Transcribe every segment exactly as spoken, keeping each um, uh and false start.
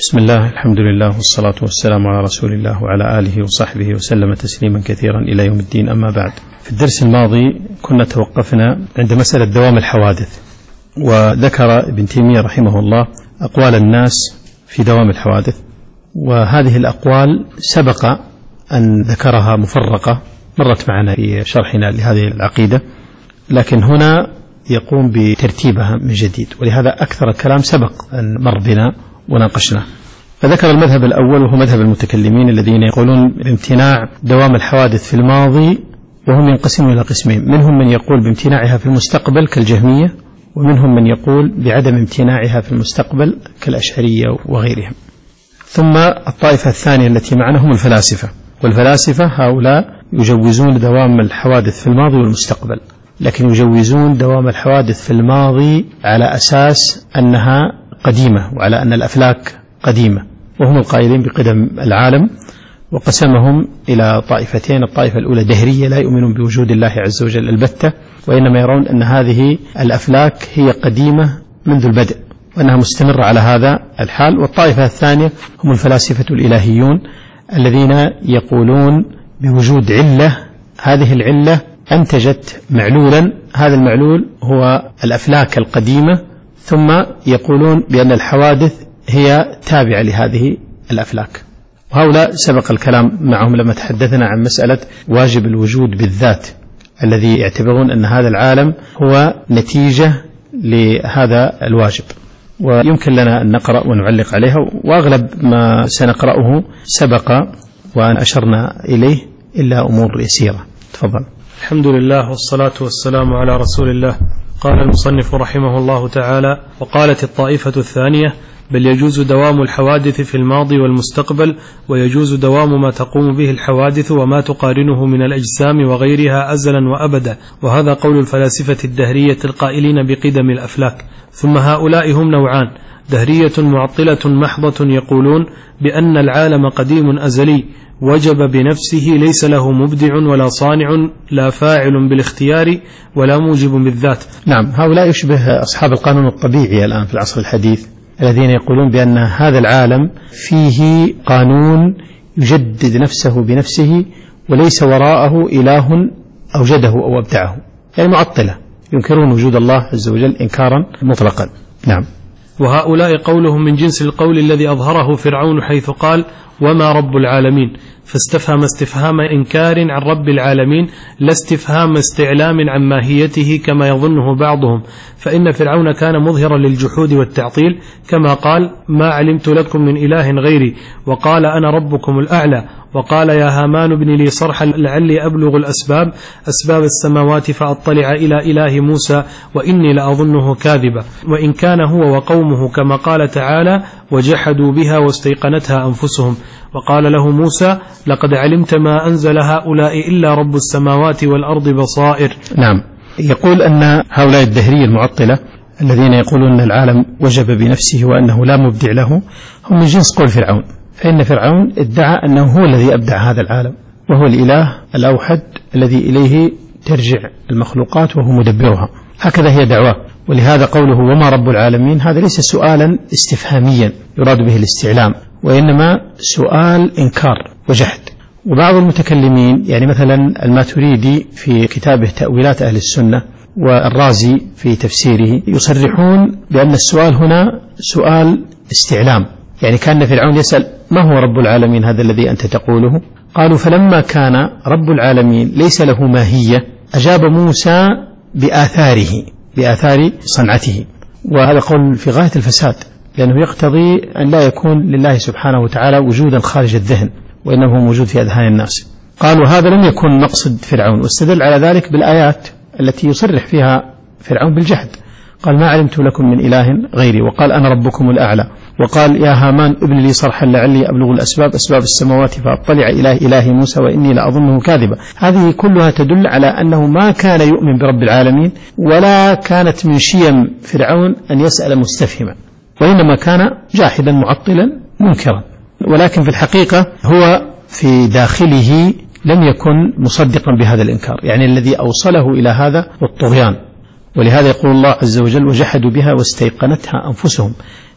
بسم الله، الحمد لله، والصلاة والسلام على رسول الله وعلى آله وصحبه وسلم تسليما كثيرا إلى يوم الدين، أما بعد. في الدرس الماضي كنا توقفنا عند مسألة دوام الحوادث، وذكر ابن تيمية رحمه الله أقوال الناس في دوام الحوادث، وهذه الأقوال سبق أن ذكرها مفرقة مرت معنا في شرحنا لهذه العقيدة، لكن هنا يقوم بترتيبها من جديد، ولهذا أكثر الكلام سبق أن مر بنا وناقشنا. فذكر المذهب الأول وهو مذهب المتكلمين الذين يقولون بامتناع دوام الحوادث في الماضي، وهم ينقسمون إلى قسمين: منهم من يقول بامتناعها في المستقبل كالجهمية، ومنهم من يقول بعدم امتناعها في المستقبل كالأشعرية وغيرهم. ثم الطائفة الثانية التي معنا هم الفلاسفة، والفلاسفة هؤلاء يجوزون دوام الحوادث في الماضي والمستقبل، لكن يجوزون دوام الحوادث في الماضي على أساس أنها قديمة وعلى أن الأفلاك قديمة، وهم القائلين بقدم العالم. وقسمهم إلى طائفتين: الطائفة الأولى دهرية لا يؤمنون بوجود الله عز وجل البتة، وإنما يرون أن هذه الأفلاك هي قديمة منذ البدء وأنها مستمرة على هذا الحال. والطائفة الثانية هم الفلاسفة الإلهيون الذين يقولون بوجود علة، هذه العلة أنتجت معلولا، هذا المعلول هو الأفلاك القديمة، ثم يقولون بأن الحوادث هي تابعة لهذه الأفلاك. وهؤلاء سبق الكلام معهم لما تحدثنا عن مسألة واجب الوجود بالذات، الذي يعتبرون أن هذا العالم هو نتيجة لهذا الواجب، ويمكن لنا أن نقرأ ونعلق عليها، وأغلب ما سنقرأه سبق وأن أشرنا إليه إلا أمور يسيرة. تفضل. الحمد لله والصلاة والسلام على رسول الله. قال المصنف رحمه الله تعالى: وقالت الطائفة الثانية: بل يجوز دوام الحوادث في الماضي والمستقبل، ويجوز دوام ما تقوم به الحوادث وما تقارنه من الأجسام وغيرها أزلا وأبدا. وهذا قول الفلاسفة الدهرية القائلين بقدم الأفلاك. ثم هؤلاء هم نوعان: دهرية معطلة محضة يقولون بأن العالم قديم أزلي وجب بنفسه، ليس له مبدع ولا صانع، لا فاعل بالاختيار ولا موجب بالذات. نعم، هؤلاء يشبه أصحاب القانون الطبيعي الآن في العصر الحديث، الذين يقولون بأن هذا العالم فيه قانون يجدد نفسه بنفسه وليس وراءه إله أوجده أو أبدعه، يعني معطلة، ينكرون وجود الله عز وجل إنكارا مطلقا. نعم. وهؤلاء قولهم من جنس القول الذي أظهره فرعون حيث قال: وما رب العالمين، فاستفهم استفهام إنكار عن رب العالمين، لا استفهام استعلام عن ماهيته كما يظنه بعضهم، فإن فرعون كان مظهرا للجحود والتعطيل، كما قال: ما علمت لكم من إله غيري، وقال: أنا ربكم الأعلى، وقال: يا هامان ابن لي صرحا لعلي أبلغ الأسباب أسباب السماوات فأطلع إلى إله موسى وإني لأظنه كاذبا. وإن كان هو وقومه كما قال تعالى: وجحدوا بها واستيقنتها أنفسهم. وقال له موسى: لقد علمت ما أنزل هؤلاء إلا رب السماوات والأرض بصائر. نعم. يقول أن هؤلاء الدهرية المعطلة الذين يقولون أن العالم وجب بنفسه وأنه لا مبدع له هم من جنس قول فرعون، فإن فرعون ادعى أنه هو الذي أبدع هذا العالم، وهو الإله الأوحد الذي إليه ترجع المخلوقات وهو مدبرها، هكذا هي دعواه. ولهذا قوله وما رب العالمين هذا ليس سؤالا استفهاميا يراد به الاستعلام، وإنما سؤال إنكار وجحد. وبعض المتكلمين يعني مثلا الماتريدي في كتابه تأويلات أهل السنة، والرازي في تفسيره، يصرحون بأن السؤال هنا سؤال استعلام، يعني كان فرعون يسأل: ما هو رب العالمين هذا الذي أنت تقوله؟ قالوا: فلما كان رب العالمين ليس له ماهية أجاب موسى بآثاره، بآثار صنعته. وهذا قول في غاية الفساد، لأنه يقتضي أن لا يكون لله سبحانه وتعالى وجودا خارج الذهن، وإنه هو موجود في أذهان الناس. قالوا هذا لم يكن مقصد فرعون، واستدل على ذلك بالآيات التي يصرح فيها فرعون بالجحد. قال: ما علمت لكم من إله غيري، وقال: أنا ربكم الأعلى، وقال: يا هامان ابن لي صرحا لعلي أبلغ الأسباب أسباب السماوات فأطلع إلى إله موسى وإني لأظنه كاذبا. هذه كلها تدل على أنه ما كان يؤمن برب العالمين، ولا كانت من شيم فرعون أن يسأل مستفهما، وإنما كان جاحدا معطلا منكرا. ولكن في الحقيقة هو في داخله لم يكن مصدقا بهذا الإنكار، يعني الذي أوصله إلى هذا والطغيان. ولهذا يقول الله عز وجل: وجحدوا بها واستيقنتها أنفسهم.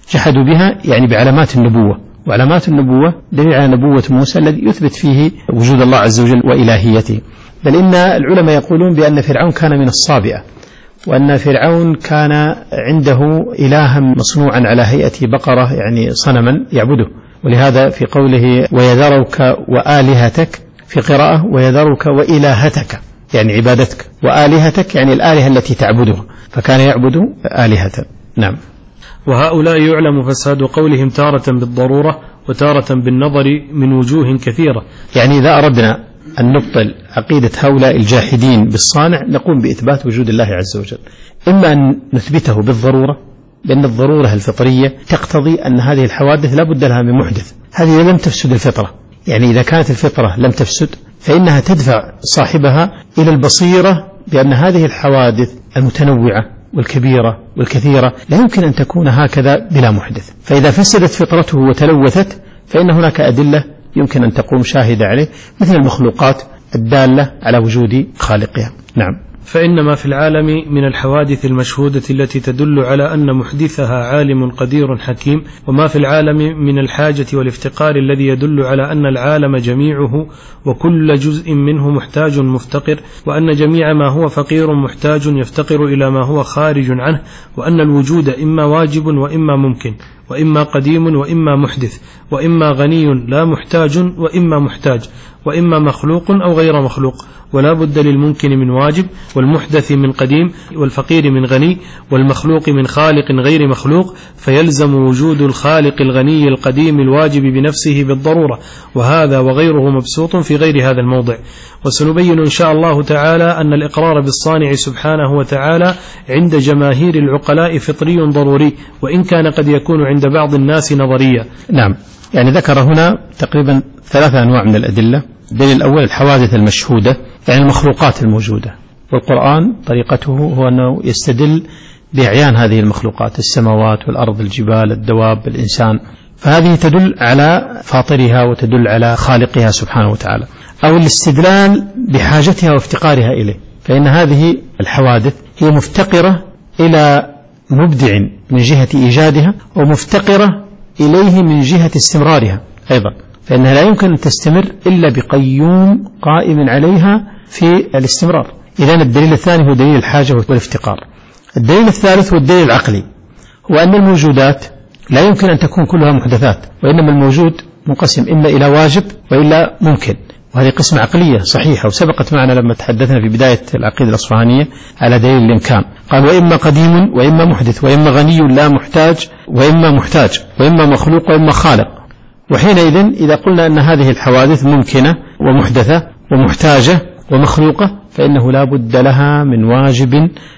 جحدوا بها يعني بعلامات النبوة، وعلامات النبوة دليل على نبوة موسى الذي يثبت فيه وجود الله عز وجل وإلهيته. بل إن العلماء يقولون بأن فرعون كان من الصابئة، وأن فرعون كان عنده إلها مصنوعا على هيئة بقرة يعني صنما يعبده، ولهذا في قوله ويذرك وآلهتك في قراءة ويذرك وإلهتك يعني عبادتك، وآلهتك يعني الآلهة التي تعبدها، فكان يعبد آلهة. نعم. وهؤلاء يعلم فساد قولهم تارة بالضرورة وتارة بالنظر من وجوه كثيرة. يعني إذا أردنا أن نبطل عقيدة هؤلاء الجاحدين بالصانع نقوم بإثبات وجود الله عز وجل، إما أن نثبته بالضرورة لأن الضرورة الفطرية تقتضي أن هذه الحوادث لا بد لها من محدث، هذه لم تفسد الفطرة، يعني إذا كانت الفطرة لم تفسد فإنها تدفع صاحبها إلى البصيرة بأن هذه الحوادث المتنوعة والكبيرة والكثيرة لا يمكن أن تكون هكذا بلا محدث. فإذا فسدت فطرته وتلوثت فإن هناك أدلة يمكن أن تقوم شاهدة عليه مثل المخلوقات الدالة على وجود خالقها. نعم. فإن ما في العالم من الحوادث المشهودة التي تدل على أن محدثها عالم قدير حكيم، وما في العالم من الحاجة والافتقار الذي يدل على أن العالم جميعه وكل جزء منه محتاج مفتقر، وأن جميع ما هو فقير محتاج يفتقر إلى ما هو خارج عنه، وأن الوجود إما واجب وإما ممكن، وإما قديم وإما محدث، وإما غني لا محتاج وإما محتاج، وإما مخلوق أو غير مخلوق، ولا بد للممكن من واجب، والمحدث من قديم، والفقير من غني، والمخلوق من خالق غير مخلوق، فيلزم وجود الخالق الغني القديم الواجب بنفسه بالضرورة، وهذا وغيره مبسوط في غير هذا الموضع. وسنبين إن شاء الله تعالى أن الإقرار بالصانع سبحانه وتعالى عند جماهير العقلاء فطري ضروري، وإن كان قد يكون عند بعض الناس نظريا. نعم. يعني ذكر هنا تقريبا ثلاثة أنواع من الأدلة. الدليل الأول الحوادث المشهودة يعني المخلوقات الموجودة، والقرآن طريقته هو أنه يستدل بأعيان هذه المخلوقات، السماوات والأرض الجبال الدواب الإنسان، فهذه تدل على فاطرها وتدل على خالقها سبحانه وتعالى. أو الاستدلال بحاجتها وافتقارها إليه، فإن هذه الحوادث هي مفتقرة إلى مبدع من جهة إيجادها، ومفتقرة إليه من جهة استمرارها أيضا، فإنها لا يمكن أن تستمر إلا بقيوم قائم عليها في الاستمرار. إذن الدليل الثاني هو دليل الحاجة والافتقار. الدليل الثالث هو الدليل العقلي، هو أن الموجودات لا يمكن أن تكون كلها محدثات، وإنما الموجود منقسم إما إلى واجب وإلا ممكن، وهذه قسمة عقلية صحيحة وسبقت معنا لما تحدثنا في بداية العقيدة الأصفهانية على دليل الإمكان. قال وإما قديم وإما محدث، وإما غني لا محتاج وإما محتاج، وإما مخلوق وإما خالق. وحينئذ إذا قلنا أن هذه الحوادث ممكنة ومحدثة ومحتاجة ومخلوقة فإنه لا بد لها من واجب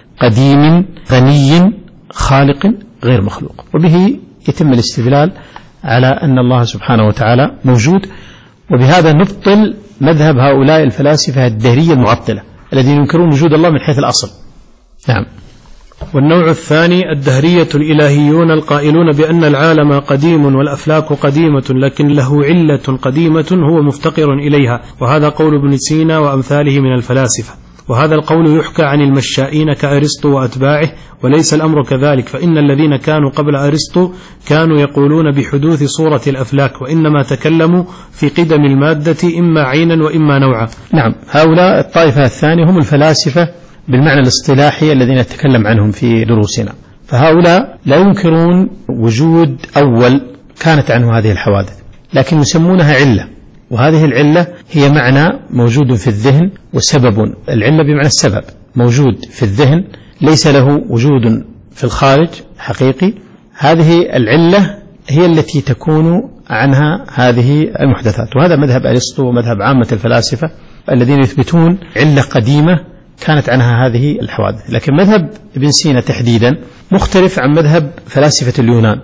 قديم غني خالق غير مخلوق، وبه يتم الاستدلال على أن الله سبحانه وتعالى موجود. وبهذا نبطل مذهب هؤلاء الفلاسفة الدهرية المعطلة الذين ينكرون وجود الله من حيث الأصل. نعم. والنوع الثاني الدهرية الإلهيون القائلون بأن العالم قديم والأفلاك قديمة لكن له علة قديمة هو مفتقر إليها، وهذا قول ابن سينا وأمثاله من الفلاسفة. وهذا القول يحكى عن المشائين كأرسطو وأتباعه، وليس الأمر كذلك، فإن الذين كانوا قبل أرسطو كانوا يقولون بحدوث صورة الأفلاك، وإنما تكلموا في قدم المادة إما عينا وإما نوعا. نعم. هؤلاء الطائفة الثانية هم الفلاسفة بالمعنى الاصطلاحي الذين نتكلم عنهم في دروسنا، فهؤلاء لا ينكرون وجود أول كانت عنه هذه الحوادث، لكن يسمونها علة، وهذه العلة هي معنى موجود في الذهن وسبب. العلة بمعنى السبب موجود في الذهن ليس له وجود في الخارج حقيقي. هذه العلة هي التي تكون عنها هذه المحدثات، وهذا مذهب أرسطو ومذهب عامة الفلاسفة الذين يثبتون علة قديمة كانت عنها هذه الحوادث. لكن مذهب ابن سينا تحديدا مختلف عن مذهب فلاسفة اليونان،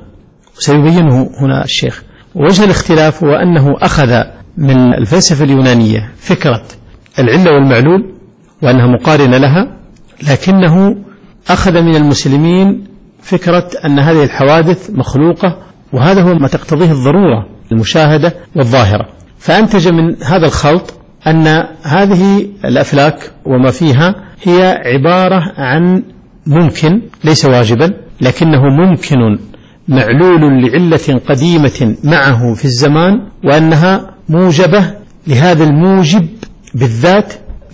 وسيبينه هنا الشيخ. ووجه الاختلاف هو أنه أخذ من الفلسفة اليونانية فكرة العلة والمعلول وأنها مقارنة لها، لكنه أخذ من المسلمين فكرة أن هذه الحوادث مخلوقة، وهذا هو ما تقتضيه الضرورة المشاهدة والظاهرة. فأنتج من هذا الخلط أن هذه الأفلاك وما فيها هي عبارة عن ممكن ليس واجبا، لكنه ممكن معلول لعلة قديمة معه في الزمان وأنها موجبة لهذا الموجب بالذات.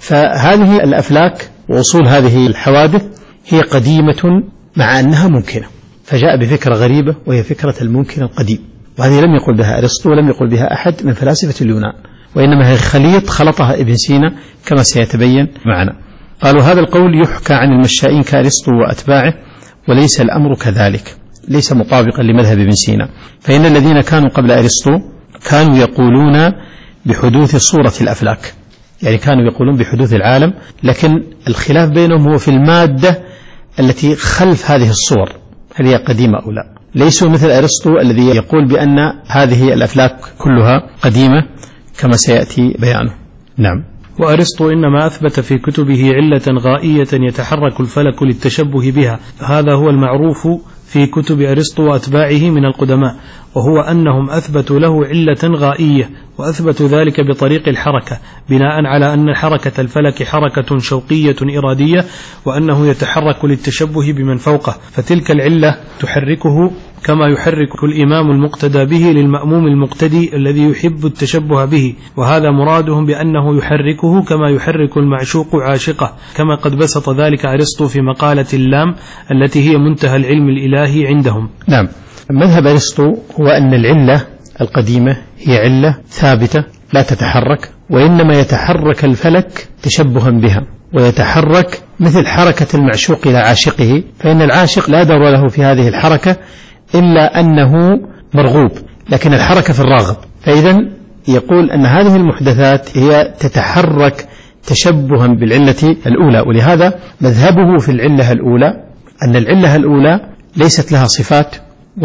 فهذه الأفلاك وأصول هذه الحوادث هي قديمة مع أنها ممكنة، فجاء بفكرة غريبة وهي فكرة الممكن القديم، وهذه لم يقل بها أرسطو ولم يقل بها أحد من فلاسفة اليونان، وإنما هي خليط خلطها ابن سينا كما سيتبين معنا. قالوا هذا القول يحكى عن المشائين كأرسطو وأتباعه، وليس الأمر كذلك، ليس مطابقا لمذهب ابن سينا، فإن الذين كانوا قبل أرسطو كانوا يقولون بحدوث صورة الأفلاك، يعني كانوا يقولون بحدوث العالم، لكن الخلاف بينهم هو في المادة التي خلف هذه الصور، هل هي قديمة أو لا. ليسوا مثل أرسطو الذي يقول بأن هذه الأفلاك كلها قديمة كما سيأتي بيانه. نعم. وأرسطو إنما أثبت في كتبه علة غائية يتحرك الفلك للتشبه بها، هذا هو المعروف في كتب أرسطو وأتباعه من القدماء، وهو أنهم أثبتوا له علة غائية، وأثبتوا ذلك بطريق الحركة بناء على أن حركة الفلك حركة شوقية إرادية، وأنه يتحرك للتشبه بمن فوقه، فتلك العلة تحركه كما يحرك الإمام المقتدى به للمأموم المقتدي الذي يحب التشبه به، وهذا مرادهم بأنه يحركه كما يحرك المعشوق عاشقه، كما قد بسط ذلك أرسطو في مقالة اللام التي هي منتهى العلم الإلهي عندهم. نعم. مذهب أرسطو هو أن العلة القديمة هي علة ثابتة لا تتحرك، وإنما يتحرك الفلك تشبها بها، ويتحرك مثل حركة المعشوق إلى عاشقه، فإن العاشق لا دور له في هذه الحركة إلا أنه مرغوب، لكن الحركة في الراغب. فإذا يقول أن هذه المحدثات هي تتحرك تشبها بالعلة الأولى، ولهذا مذهبه في العلة الأولى أن العلة الأولى ليست لها صفات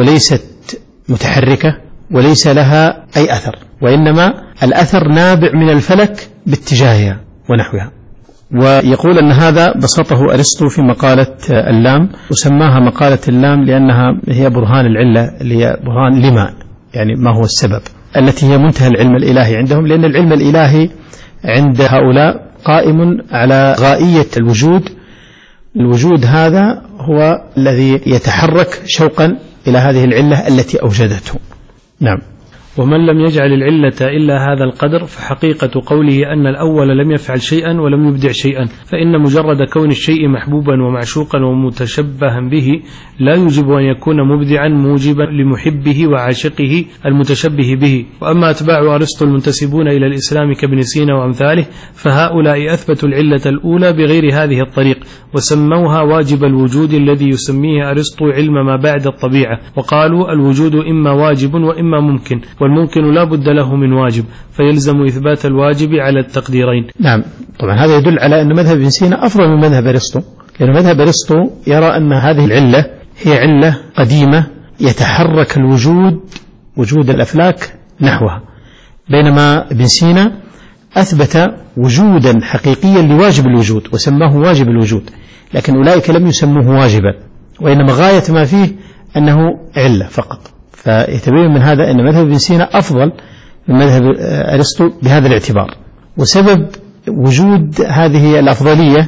وليست متحركة وليس لها أي أثر، وإنما الأثر نابع من الفلك باتجاهها ونحوها. ويقول أن هذا بسطه أرسطو في مقالة اللام، وسماها مقالة اللام لأنها هي برهان العلة، اللي هي برهان لما، يعني ما هو السبب، التي هي منتهى العلم الإلهي عندهم، لأن العلم الإلهي عند هؤلاء قائم على غائية الوجود. الوجود هذا هو الذي يتحرك شوقا إلى هذه العلة التي أوجدته. نعم. ومن لم يجعل العلة إلا هذا القدر فحقيقة قوله أن الأول لم يفعل شيئا ولم يبدع شيئا، فإن مجرد كون الشيء محبوبا ومعشوقا ومتشبها به لا يجب أن يكون مبدعا موجبا لمحبه وعاشقه المتشبه به. وأما أتباع أرسطو المنتسبون إلى الإسلام كابن سينا وأمثاله فهؤلاء أثبتوا العلة الأولى بغير هذه الطريق، وسموها واجب الوجود الذي يسميه أرسطو علم ما بعد الطبيعة، وقالوا الوجود إما واجب وإما ممكن، والممكن لا بد له من واجب، فيلزم إثبات الواجب على التقديرين. نعم. طبعا هذا يدل على أن مذهب ابن سينا أفضل من مذهب أرسطو، لأن مذهب أرسطو يرى أن هذه العلة هي علة قديمة يتحرك الوجود وجود الأفلاك نحوها، بينما ابن سينا أثبت وجودا حقيقيا لواجب الوجود وسماه واجب الوجود، لكن أولئك لم يسموه واجبا، وإنما غاية ما فيه أنه علة فقط. فيتبين من هذا أن مذهب ابن سينا أفضل من مذهب أرسطو بهذا الاعتبار. وسبب وجود هذه الأفضلية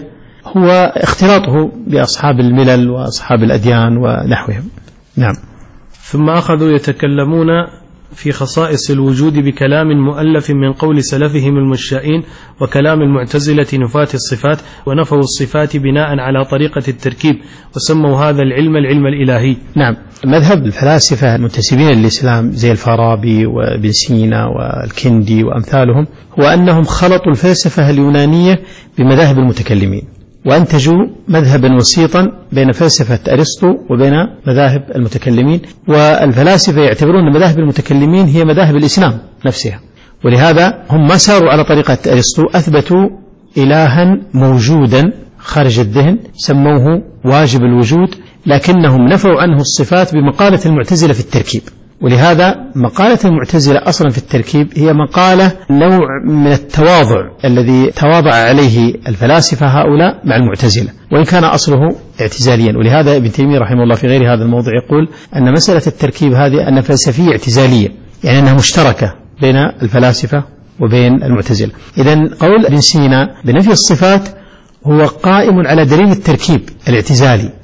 هو اختلاطه بأصحاب الملل وأصحاب الأديان ونحوهم. نعم. ثم أخذوا يتكلمون في خصائص الوجود بكلام مؤلف من قول سلفهم المشائين وكلام المعتزلة نفاة الصفات، ونفوا الصفات بناء على طريقة التركيب، وسموا هذا العلم العلم الإلهي. نعم. مذهب الفلاسفة المنتسبين للإسلام زي الفارابي وابن سينا والكندي وأمثالهم هو أنهم خلطوا الفلسفة اليونانية بمذاهب المتكلمين، وأنتجوا مذهبا وسيطا بين فلسفة أرسطو وبين مذاهب المتكلمين. والفلاسفة يعتبرون مذاهب المتكلمين هي مذاهب الإسلام نفسها، ولهذا هم ما ساروا على طريقة أرسطو، أثبتوا إلها موجودا خارج الذهن سموه واجب الوجود، لكنهم نفوا عنه الصفات بمقالة المعتزلة في التركيب. ولهذا مقالة المعتزلة أصلا في التركيب هي مقالة نوع من التواضع الذي تواضع عليه الفلاسفة هؤلاء مع المعتزلة، وإن كان أصله اعتزاليا. ولهذا ابن تيمية رحمه الله في غير هذا الموضع يقول أن مسألة التركيب هذه أن فلسفية اعتزالية، يعني أنها مشتركة بين الفلاسفة وبين المعتزلة. إذن قول ابن سينا بنفي الصفات هو قائم على دليل التركيب الاعتزالي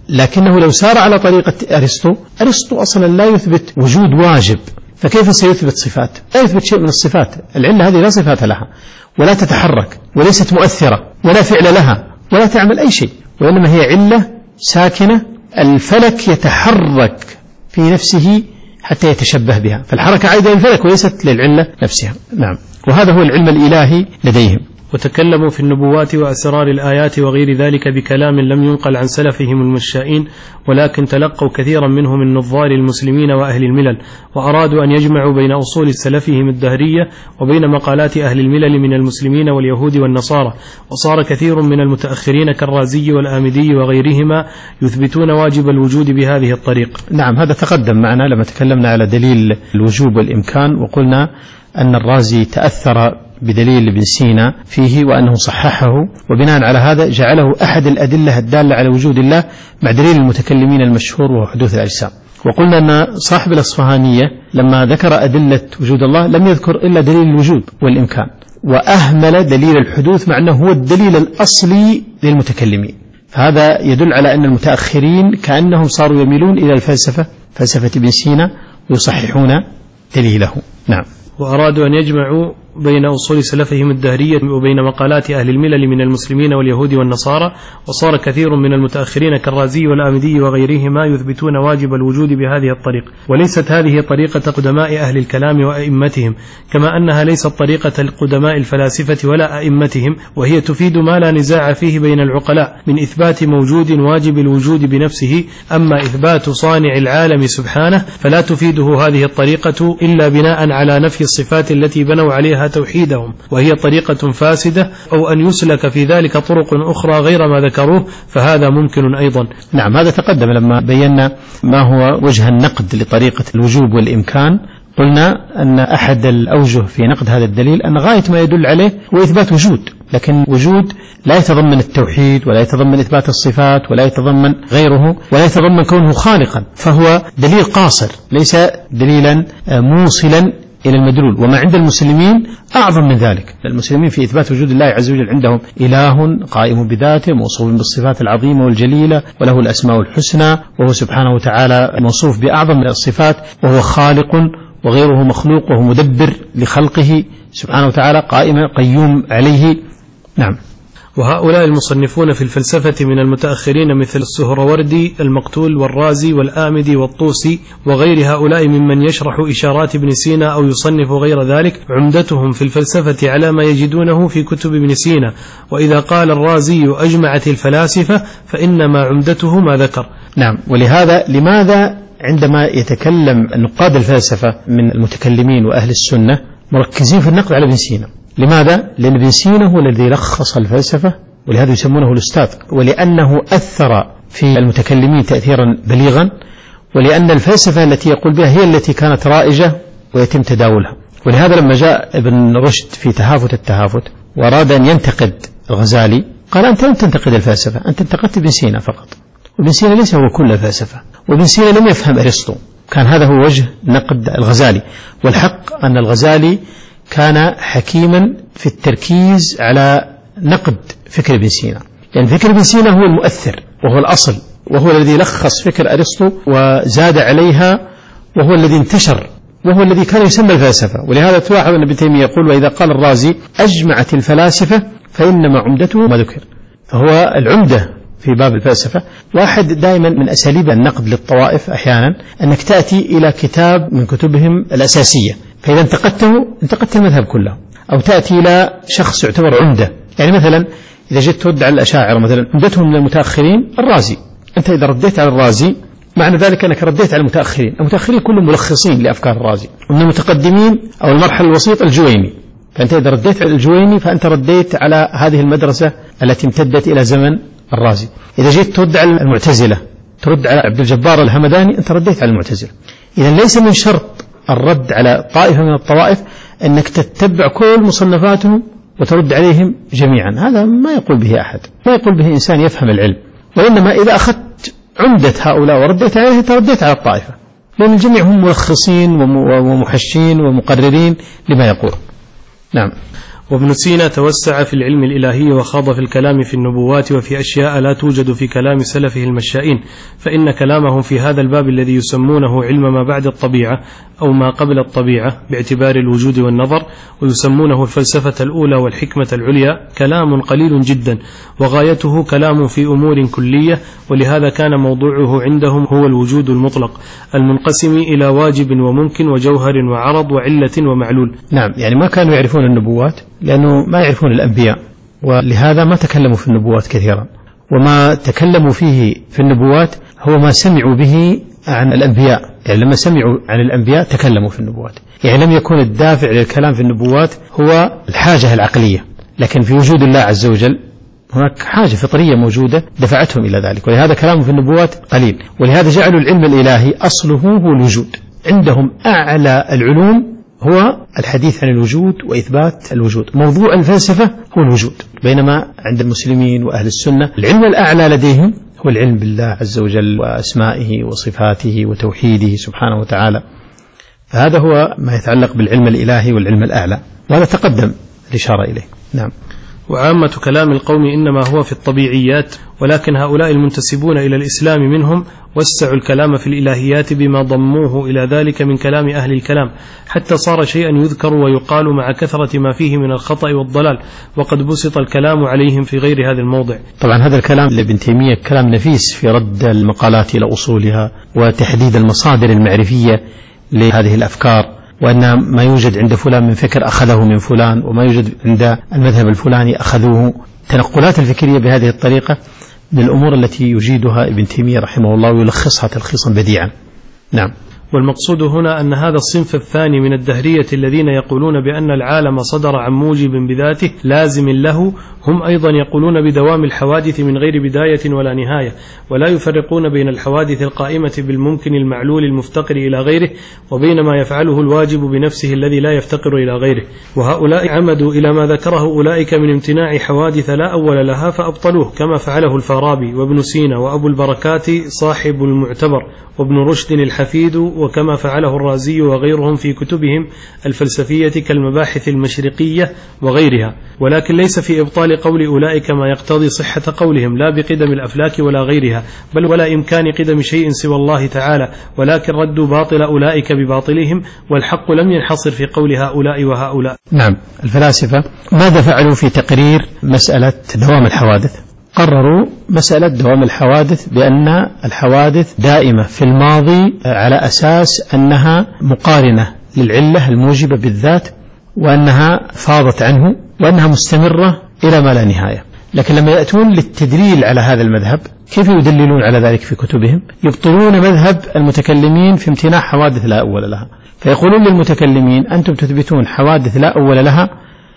لكنه لو سار على طريقة أرسطو، أرسطو أصلا لا يثبت وجود واجب، فكيف سيثبت صفات؟ لا يثبت شيء من الصفات. العلة هذه لا صفات لها ولا تتحرك وليست مؤثرة ولا فعل لها ولا تعمل أي شيء، وإنما هي علة ساكنة. الفلك يتحرك في نفسه حتى يتشبه بها، فالحركة عائدة للفلك وليست للعلة نفسها. نعم، وهذا هو العلم الإلهي لديهم. وتكلموا في النبوات وأسرار الآيات وغير ذلك بكلام لم ينقل عن سلفهم المشائين، ولكن تلقوا كثيرا منه من نظار المسلمين وأهل الملل، وأرادوا أن يجمعوا بين أصول سلفهم الدهرية وبين مقالات أهل الملل من المسلمين واليهود والنصارى، وصار كثير من المتأخرين كالرازي والآمدي وغيرهما يثبتون واجب الوجود بهذه الطريق. نعم، هذا تقدم معنا لما تكلمنا على دليل الوجوب والإمكان، وقلنا أن الرازي تأثر بدليل ابن سينا فيه وأنه صححه، وبناء على هذا جعله أحد الأدلة الدالة على وجود الله مع دليل المتكلمين المشهور وهو حدوث الأجسام. وقلنا أن صاحب الأصفهانية لما ذكر أدلة وجود الله لم يذكر إلا دليل الوجود والإمكان، وأهمل دليل الحدوث مع أنه هو الدليل الأصلي للمتكلمين. فهذا يدل على أن المتأخرين كأنهم صاروا يميلون إلى الفلسفة، فلسفة ابن سينا، ويصححون دليله. نعم. وأرادوا أن يجمعوا بين أصول سلفهم الدهرية وبين مقالات أهل الملل من المسلمين واليهود والنصارى، وصار كثير من المتأخرين كالرازي والآمدي وغيرهما يثبتون واجب الوجود بهذه الطريق، وليست هذه طريقة قدماء أهل الكلام وأئمتهم، كما أنها ليست طريقة القدماء الفلاسفة ولا أئمتهم، وهي تفيد ما لا نزاع فيه بين العقلاء من إثبات موجود واجب الوجود بنفسه. أما إثبات صانع العالم سبحانه فلا تفيده هذه الطريقة إلا بناء على نفي الصفات التي بنوا عليها توحيدهم، وهي طريقة فاسدة، أو أن يسلك في ذلك طرق أخرى غير ما ذكروه، فهذا ممكن أيضا. نعم، هذا تقدم لما بينا ما هو وجه النقد لطريقة الوجوب والإمكان. قلنا أن أحد الأوجه في نقد هذا الدليل أن غاية ما يدل عليه هو إثبات وجود، لكن وجود لا يتضمن التوحيد ولا يتضمن إثبات الصفات ولا يتضمن غيره ولا يتضمن كونه خالقا، فهو دليل قاصر ليس دليلا موصلا إلى المدلول. وما عند المسلمين أعظم من ذلك، المسلمين في إثبات وجود الله عز وجل عندهم إله قائم بذاته موصوف بالصفات العظيمة والجليلة وله الأسماء الحسنى، وهو سبحانه وتعالى موصوف بأعظم من الصفات، وهو خالق وغيره مخلوق، وهو مدبر لخلقه سبحانه وتعالى قائم قيوم عليه. نعم. وهؤلاء المصنفون في الفلسفة من المتأخرين مثل السهروردي المقتول والرازي والآمدي والطوسي وغير هؤلاء ممن يشرح إشارات ابن سينا أو يصنف غير ذلك، عمدتهم في الفلسفة على ما يجدونه في كتب ابن سينا، وإذا قال الرازي أجمعت الفلاسفة فإنما عمدته ما ذكر. نعم، ولهذا لماذا عندما يتكلم نقاد الفلسفة من المتكلمين وأهل السنة مركزين في النقد على ابن سينا؟ لماذا؟ لأن ابن سينا هو الذي لخص الفلسفة، ولهذا يسمونه الأستاذ، ولأنه أثر في المتكلمين تأثيرا بليغا، ولأن الفلسفة التي يقول بها هي التي كانت رائجة ويتم تداولها. ولهذا لما جاء ابن رشد في تهافت التهافت وأراد أن ينتقد الغزالي قال أنت لم تنتقد الفلسفة، أنت انتقدت ابن سينا فقط، وابن سينا ليس هو كل الفلسفة، وابن سينا لم يفهم أرسطو. كان هذا هو وجه نقد الغزالي. والحق أن الغزالي كان حكيما في التركيز على نقد فكر ابن سينا، لأن يعني فكر ابن سينا هو المؤثر وهو الأصل، وهو الذي لخص فكر أرسطو وزاد عليها، وهو الذي انتشر، وهو الذي كان يسمى الفلسفة. ولهذا تلاحظ أن ابن تيمية يقول وإذا قال الرازي أجمعت الفلاسفة فإنما عمدته ما ذكر، فهو العمدة في باب الفلسفة. واحد دائما من أساليب النقد للطوائف أحيانا أنك تأتي إلى كتاب من كتبهم الأساسية، فإذا انتقدته انتقدت المذهب كله، أو تأتي إلى شخص يعتبر عمدة. يعني مثلا إذا جئت ترد على الأشاعرة مثلا عمدتهم من المتأخرين الرازي، أنت إذا رديت على الرازي معنى ذلك أنك رديت على المتأخرين. المتأخرين كلهم ملخصين لأفكار الرازي، ومن المتقدمين أو المرحلة الوسيطة الجويني، فأنت إذا رديت على الجويني فأنت رديت على هذه المدرسة التي امتدت إلى زمن الرازي. إذا جئت ترد على المعتزلة ترد على عبد الجبار الهمداني، أنت رديت على المعتزلة. إذا ليس من شرط الرد على طائفة من الطوائف أنك تتبع كل مصنفاتهم وترد عليهم جميعا، هذا ما يقول به أحد، ما يقول به إنسان يفهم العلم. وإنما إذا أخذت عمدة هؤلاء ورديت عليه ترديت على الطائفة، لأن الجميع هم ملخصين ومحشين ومقررين لما يقول. نعم. وابن سينا توسع في العلم الإلهي وخاض في الكلام في النبوات وفي أشياء لا توجد في كلام سلفه المشائين، فإن كلامهم في هذا الباب الذي يسمونه علم ما بعد الطبيعة أو ما قبل الطبيعة باعتبار الوجود والنظر، ويسمونه الفلسفة الأولى والحكمة العليا، كلام قليل جدا، وغايته كلام في أمور كلية، ولهذا كان موضوعه عندهم هو الوجود المطلق المنقسم إلى واجب وممكن وجوهر وعرض وعلة ومعلول. نعم، يعني ما كانوا يعرفون النبوات لأنه ما يعرفون الأنبياء، ولهذا ما تكلموا في النبوات كثيرا، وما تكلموا فيه في النبوات هو ما سمعوا به عن الأنبياء. يعني لما سمعوا عن الأنبياء تكلموا في النبوات، يعني لم يكن الدافع للكلام في النبوات هو الحاجة العقلية، لكن في وجود الله عز وجل هناك حاجة فطرية موجودة دفعتهم إلى ذلك، ولهذا كلامه في النبوات قليل. ولهذا جعلوا العلم الإلهي أصله هو الوجود، عندهم أعلى العلوم هو الحديث عن الوجود وإثبات الوجود، موضوع الفلسفة هو الوجود، بينما عند المسلمين وأهل السنة العلم الأعلى لديهم هو العلم بالله عز وجل وأسمائه وصفاته وتوحيده سبحانه وتعالى. فهذا هو ما يتعلق بالعلم الإلهي والعلم الأعلى، وهذا تقدم الإشارة إليه. نعم. وعامة كلام القوم إنما هو في الطبيعيات، ولكن هؤلاء المنتسبون إلى الإسلام منهم وسعوا الكلام في الإلهيات بما ضموه إلى ذلك من كلام أهل الكلام، حتى صار شيئا يذكر ويقال مع كثرة ما فيه من الخطأ والضلال، وقد بسط الكلام عليهم في غير هذا الموضع. طبعا هذا الكلام لابن تيمية كلام نفيس في رد المقالات إلى أصولها وتحديد المصادر المعرفية لهذه الأفكار، وأن ما يوجد عند فلان من فكر أخذه من فلان، وما يوجد عند المذهب الفلاني أخذوه. تنقلات الفكرية بهذه الطريقة من الأمور التي يجيدها ابن تيمية رحمه الله ويلخصها تلخيصا بديعا. نعم. والمقصود هنا أن هذا الصنف الثاني من الدهرية الذين يقولون بأن العالم صدر عن موجب بذاته لازم له، هم أيضا يقولون بدوام الحوادث من غير بداية ولا نهاية، ولا يفرقون بين الحوادث القائمة بالممكن المعلول المفتقر إلى غيره وبين ما يفعله الواجب بنفسه الذي لا يفتقر إلى غيره. وهؤلاء عمدوا إلى ما ذكره أولئك من امتناع حوادث لا أول لها فأبطلوه، كما فعله الفارابي وابن سينا وأبو البركات صاحب المعتبر وابن رشد الحفيد، وكما فعله الرازي وغيرهم في كتبهم الفلسفية كالمباحث المشرقية وغيرها. ولكن ليس في إبطال قول أولئك ما يقتضي صحة قولهم، لا بقدم الأفلاك ولا غيرها، بل ولا إمكان قدم شيء سوى الله تعالى، ولكن ردوا باطل أولئك بباطلهم، والحق لم ينحصر في قول هؤلاء وهؤلاء. نعم. الفلاسفة ماذا فعلوا في تقرير مسألة دوام الحوادث؟ قرروا مسألة دوام الحوادث بأن الحوادث دائمة في الماضي على أساس أنها مقارنة للعلة الموجبة بالذات، وأنها فاضت عنه، وأنها مستمرة إلى ما لا نهاية. لكن لما يأتون للتدليل على هذا المذهب كيف يدللون على ذلك في كتبهم؟ يبطلون مذهب المتكلمين في امتناع حوادث لا أول لها، فيقولون للمتكلمين أنتم تثبتون حوادث لا أول لها،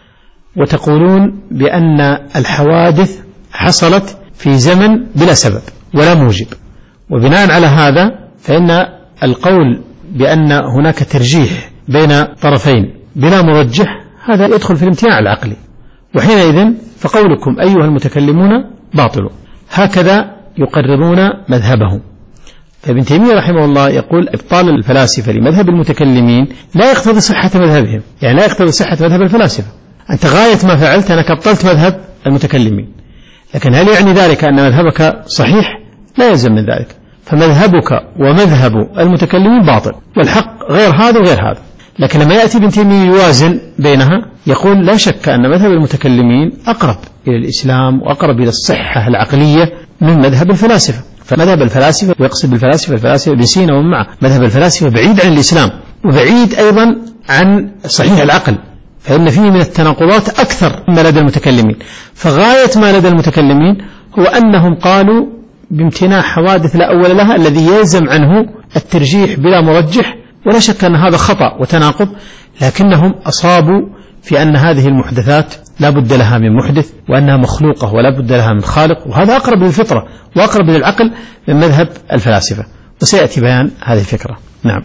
وتقولون بأن الحوادث حصلت في زمن بلا سبب ولا موجب، وبناء على هذا فإن القول بأن هناك ترجيح بين طرفين بلا مرجح هذا يدخل في الامتناع العقلي، وحينئذ فقولكم أيها المتكلمون باطل. هكذا يقررون مذهبهم. فابن تيمية رحمه الله يقول إبطال الفلاسفة لمذهب المتكلمين لا يقتضي صحة مذهبهم، يعني لا يقتضي صحة مذهب الفلاسفة. أنت غاية ما فعلت أنك أبطلت مذهب المتكلمين، لكن هل يعني ذلك أن مذهبك صحيح؟ لا يلزم من ذلك. فمذهبك ومذهب المتكلمين باطل، والحق غير هذا وغير هذا. لكن لما يأتي ابن تيمية يوازن بينها يقول لا شك أن مذهب المتكلمين أقرب إلى الإسلام وأقرب إلى الصحة العقلية من مذهب الفلاسفة. فمذهب الفلاسفة، ويقصد بالفلاسفة الفلاسفة ابن سينا ومن معه، مذهب الفلاسفة بعيد عن الإسلام وبعيد أيضا عن صحيح العقل، فإن فيه من التناقضات أكثر مما لدى المتكلمين. فغاية ما لدى المتكلمين هو أنهم قالوا بامتناع حوادث لا أول لها الذي يلزم عنه الترجيح بلا مرجح، ولا شك أن هذا خطأ وتناقض، لكنهم أصابوا في أن هذه المحدثات لا بد لها من محدث، وأنها مخلوقة ولا بد لها من خالق، وهذا أقرب للفطرة وأقرب للعقل من مذهب الفلاسفة، وسيأتي بيان هذه الفكرة. نعم.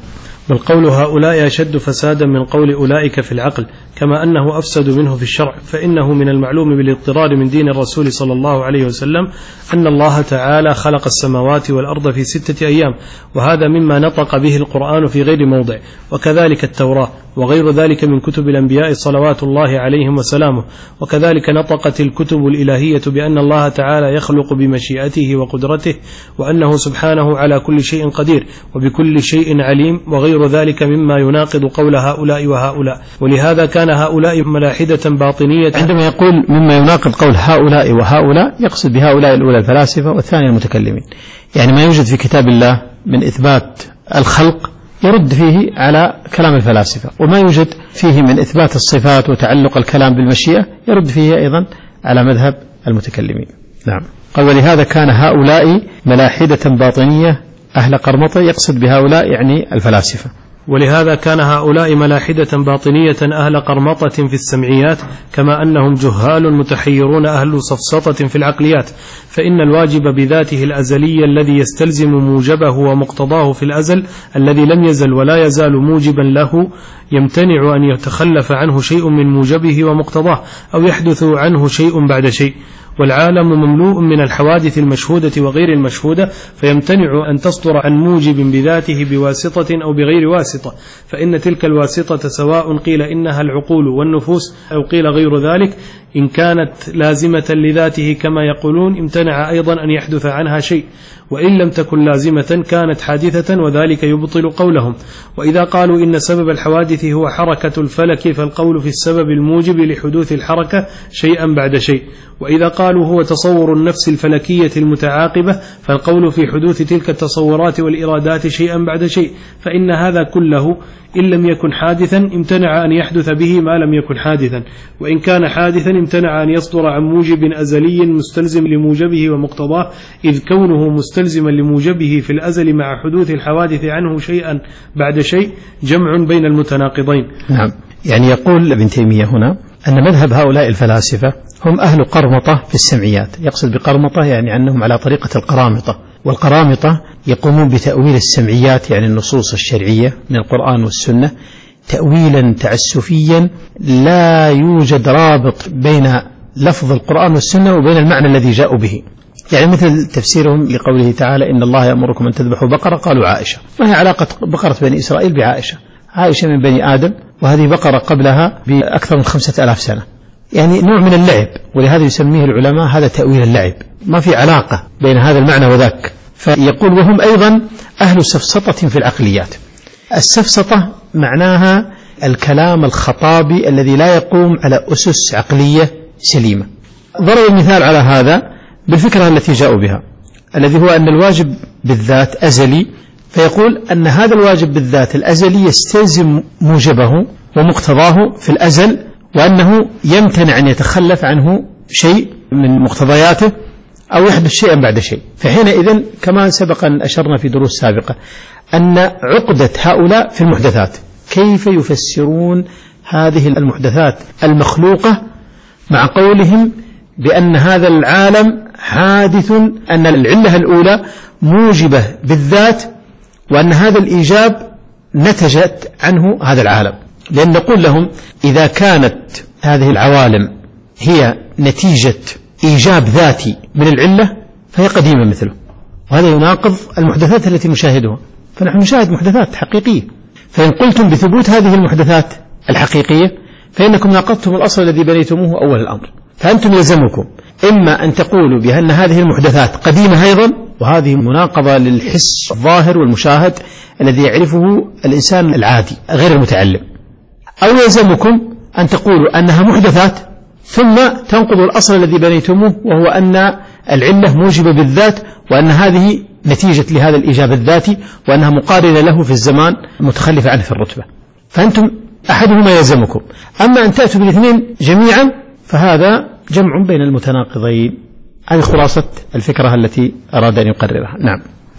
بل قول هؤلاء أشد فسادا من قول أولئك في العقل، كما أنه أفسد منه في الشرع، فإنه من المعلوم بالاضطرار من دين الرسول صلى الله عليه وسلم أن الله تعالى خلق السماوات والأرض في ستة أيام، وهذا مما نطق به القرآن في غير موضع، وكذلك التوراة وغير ذلك من كتب الأنبياء صلوات الله عليهم وسلامه، وكذلك نطقت الكتب الإلهية بأن الله تعالى يخلق بمشيئته وقدرته، وأنه سبحانه على كل شيء قدير وبكل شيء عليم، وغير ذلك مما يناقض قول هؤلاء وهؤلاء. ولهذا كان هؤلاء ملاحدة باطنية. عندما يقول مما يناقض قول هؤلاء وهؤلاء يقصد بهؤلاء الأولى الفلاسفة والثانية المتكلمين، يعني ما يوجد في كتاب الله من إثبات الخلق يرد فيه على كلام الفلاسفة، وما يوجد فيه من إثبات الصفات وتعلق الكلام بالمشيئة يرد فيه أيضا على مذهب المتكلمين. نعم. قال ولهذا كان هؤلاء ملاحدة باطنية أهل قرمطة، يقصد بهؤلاء يعني الفلاسفة. ولهذا كان هؤلاء ملاحدة باطنية أهل قرمطة في السمعيات، كما أنهم جهال متحيرون أهل سفسطة في العقليات، فإن الواجب بذاته الأزلي الذي يستلزم موجبه ومقتضاه في الأزل الذي لم يزل ولا يزال موجبا له يمتنع أن يتخلف عنه شيء من موجبه ومقتضاه أو يحدث عنه شيء بعد شيء، والعالم مملوء من الحوادث المشهودة وغير المشهودة، فيمتنع أن تصدر عن موجب بذاته بواسطة أو بغير واسطة، فإن تلك الواسطة سواء قيل إنها العقول والنفوس أو قيل غير ذلك، إن كانت لازمة لذاته كما يقولون امتنع أيضا أن يحدث عنها شيء، وإن لم تكن لازمة كانت حادثة، وذلك يبطل قولهم. وإذا قالوا إن سبب الحوادث هو حركة الفلك فالقول في السبب الموجب لحدوث الحركة شيئا بعد شيء، وإذا قالوا هو تصور النفس الفلكية المتعاقبة فالقول في حدوث تلك التصورات والإرادات شيئا بعد شيء، فإن هذا كله إن لم يكن حادثا امتنع أن يحدث به ما لم يكن حادثا، وإن كان حادثا امتنع أن يصدر عن موجب أزلي مستلزم لموجبه ومقتضاه، إذ كونه مستلزما لموجبه في الأزل مع حدوث الحوادث عنه شيئا بعد شيء جمع بين المتناقضين. نعم. يعني يقول ابن تيمية هنا أن مذهب هؤلاء الفلاسفة هم أهل قرمطة في السمعيات، يقصد بقرمطة يعني أنهم على طريقة القرامطة، والقرامطة يقومون بتأويل السمعيات يعني النصوص الشرعية من القرآن والسنة تأويلا تعسفيا لا يوجد رابط بين لفظ القرآن والسنة وبين المعنى الذي جاءوا به، يعني مثل تفسيرهم لقوله تعالى إن الله يأمركم أن تذبحوا بقرة، قالوا عائشة، ما هي علاقة بقرة بني إسرائيل بعائشة؟ عائشة من بني آدم، وهذه بقرة قبلها بأكثر من خمسة آلاف سنة، يعني نوع من اللعب، ولهذا يسميه العلماء هذا تأويل اللعب، ما في علاقة بين هذا المعنى وذاك. فيقول وهم أيضا أهل سفسطة في العقليات. السفسطة معناها الكلام الخطابي الذي لا يقوم على أسس عقلية سليمة. ضرب المثال على هذا بالفكرة التي جاءوا بها، الذي هو أن الواجب بالذات أزلي، فيقول أن هذا الواجب بالذات الأزلي يستلزم موجبه ومقتضاه في الأزل، وأنه يمتنع أن يتخلف عنه شيء من مقتضياته أو يحدث شيئا بعد شيء. فحينئذ كما سبق أن أشرنا في دروس سابقة أن عقدة هؤلاء في المحدثات، كيف يفسرون هذه المحدثات المخلوقة مع قولهم بأن هذا العالم حادث، أن العلة الأولى موجبة بالذات، وأن هذا الإيجاب نتجت عنه هذا العالم. لأن نقول لهم إذا كانت هذه العوالم هي نتيجة إيجاب ذاتي من العلة فهي قديمة مثله، وهذا يناقض المحدثات التي نشاهدها، فنحن نشاهد محدثات حقيقية. فإن قلتم بثبوت هذه المحدثات الحقيقية فإنكم ناقضتم الأصل الذي بنيتموه أول الأمر، فأنتم يلزمكم إما أن تقولوا بأن هذه المحدثات قديمة أيضا، وهذه مناقضة للحس الظاهر والمشاهد الذي يعرفه الإنسان العادي غير المتعلم، أو يلزمكم أن تقولوا أنها محدثات ثم تنقضوا الأصل الذي بنيتموه، وهو أن العلة موجبة بالذات، وأن هذه نتيجة لهذا الإيجاب الذاتي، وأنها مقارنة له في الزمان متخلفة عنه في الرتبة. فأنتم أحدهما يلزمكم، أما أن تأتوا بالاثنين جميعا فهذا جمع بين المتناقضين. هذه خلاصة الفكرة التي أراد أن يقررها. نعم.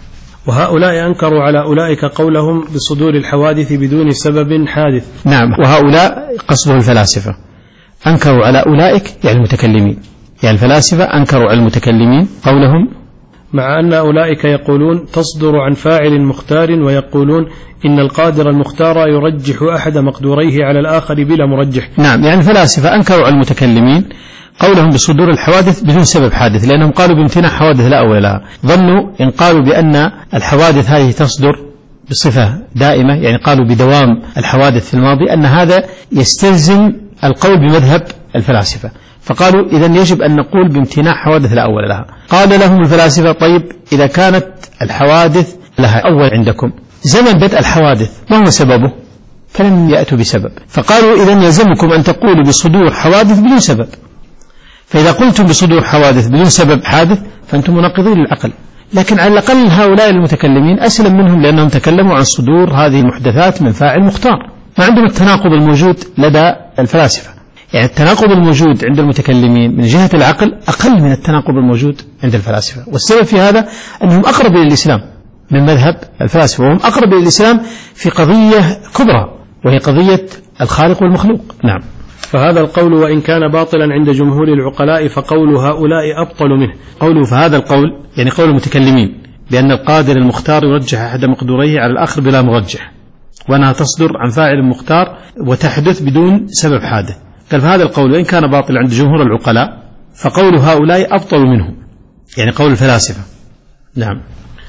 وهؤلاء أنكروا على أولئك قولهم بصدور الحوادث بدون سبب حادث. نعم. وهؤلاء قصده الفلاسفة، أنكروا على أولئك يعني المتكلمين، يعني الفلاسفة أنكروا على المتكلمين قولهم مع أن أولئك يقولون تصدر عن فاعل مختار، ويقولون إن القادر المختار يرجح أحد مقدوريه على الآخر بلا مرجح. نعم، يعني الفلاسفة أنكروا على المتكلمين قولهم بصدور الحوادث بدون سبب حادث، لأنهم قالوا بامتناع حوادث لا أول لها. ظنوا إن قالوا بأن الحوادث هذه تصدر بصفة دائمة، يعني قالوا بدوام الحوادث في الماضي، أن هذا يستلزم القول بمذهب الفلاسفة، فقالوا إذن يجب أن نقول بامتناع حوادث لا أول لها. قال لهم الفلاسفة طيب إذا كانت الحوادث لها أول عندكم، زمن بدء الحوادث ما هو سببه؟ فلم يأتوا بسبب، فقالوا إذن يلزمكم أن تقولوا بصدور حوادث بدون سبب، فإذا قلتم بصدور حوادث بدون سبب حادث فأنتم مناقضين للعقل. لكن على الأقل هؤلاء المتكلمين أسلم منهم، لأنهم تكلموا عن صدور هذه المحدثات من فاعل مختار، ما عندهم التناقض الموجود لدى الفلاسفة. يعني التناقض الموجود عند المتكلمين من جهة العقل أقل من التناقض الموجود عند الفلاسفة، والسبب في هذا أنهم أقرب إلى الإسلام من مذهب الفلاسفة، وهم أقرب إلى الإسلام في قضية كبرى وهي قضية الخالق والمخلوق. نعم. فهذا القول وإن كان باطلا عند جمهور العقلاء فقول هؤلاء أبطل منه. قوله فهذا القول يعني قول المتكلمين بأن القادر المختار يرجح أحد مقدوريه على الآخر بلا مرجح، وأنها تصدر عن فاعل مختار وتحدث بدون سبب حادث. قال فهذا القول وإن كان باطلا عند جمهور العقلاء فقول هؤلاء أبطل منه، يعني قول الفلاسفة. نعم.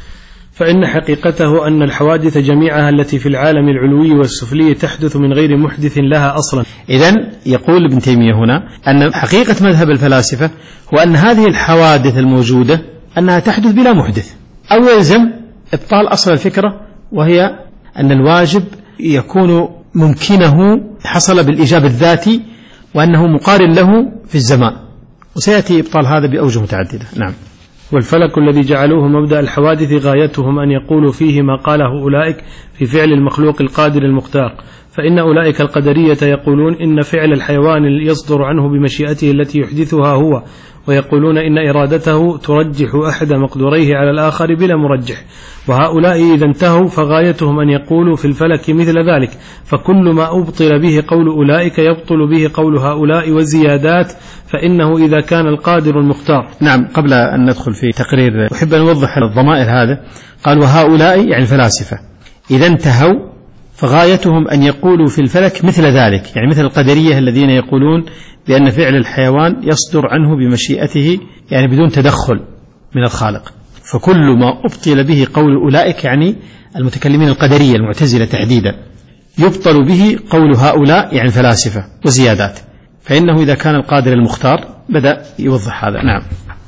فإن حقيقته أن الحوادث جميعها التي في العالم العلوي والسفلي تحدث من غير محدث لها أصلا. إذن يقول ابن تيمية هنا أن حقيقة مذهب الفلاسفة هو أن هذه الحوادث الموجودة أنها تحدث بلا محدث، أو يلزم إبطال أصل الفكرة، وهي أن الواجب يكون ممكنه حصل بالإيجاب الذاتي وأنه مقارن له في الزمان، وسيأتي إبطال هذا بأوجه متعددة. نعم. والفلك الذي جعلوه مبدأ الحوادث غايتهم أن يقولوا فيه ما قاله أولئك في فعل المخلوق القادر المختار، فإن أولئك القدرية يقولون إن فعل الحيوان يصدر عنه بمشيئته التي يحدثها هو، ويقولون إن إرادته ترجح أحد مقدوريه على الآخر بلا مرجح. وهؤلاء إذا انتهوا فغايتهم أن يقولوا في الفلك مثل ذلك، فكل ما أبطل به قول أولئك يبطل به قول هؤلاء والزيادات، فإنه إذا كان القادر المختار. نعم. قبل أن ندخل في تقرير أحب أن أوضح الضمائر هذا. قال وهؤلاء يعني الفلاسفة إذا انتهوا فغايتهم أن يقولوا في الفلك مثل ذلك، يعني مثل القدرية الذين يقولون بأن فعل الحيوان يصدر عنه بمشيئته يعني بدون تدخل من الخالق، فكل ما أبطل به قول أولئك يعني المتكلمين القدرية المعتزلة تحديدا يبطل به قول هؤلاء يعني الفلاسفة وزيادات، فإنه إذا كان القادر المختار بدأ يوضح هذا. نعم.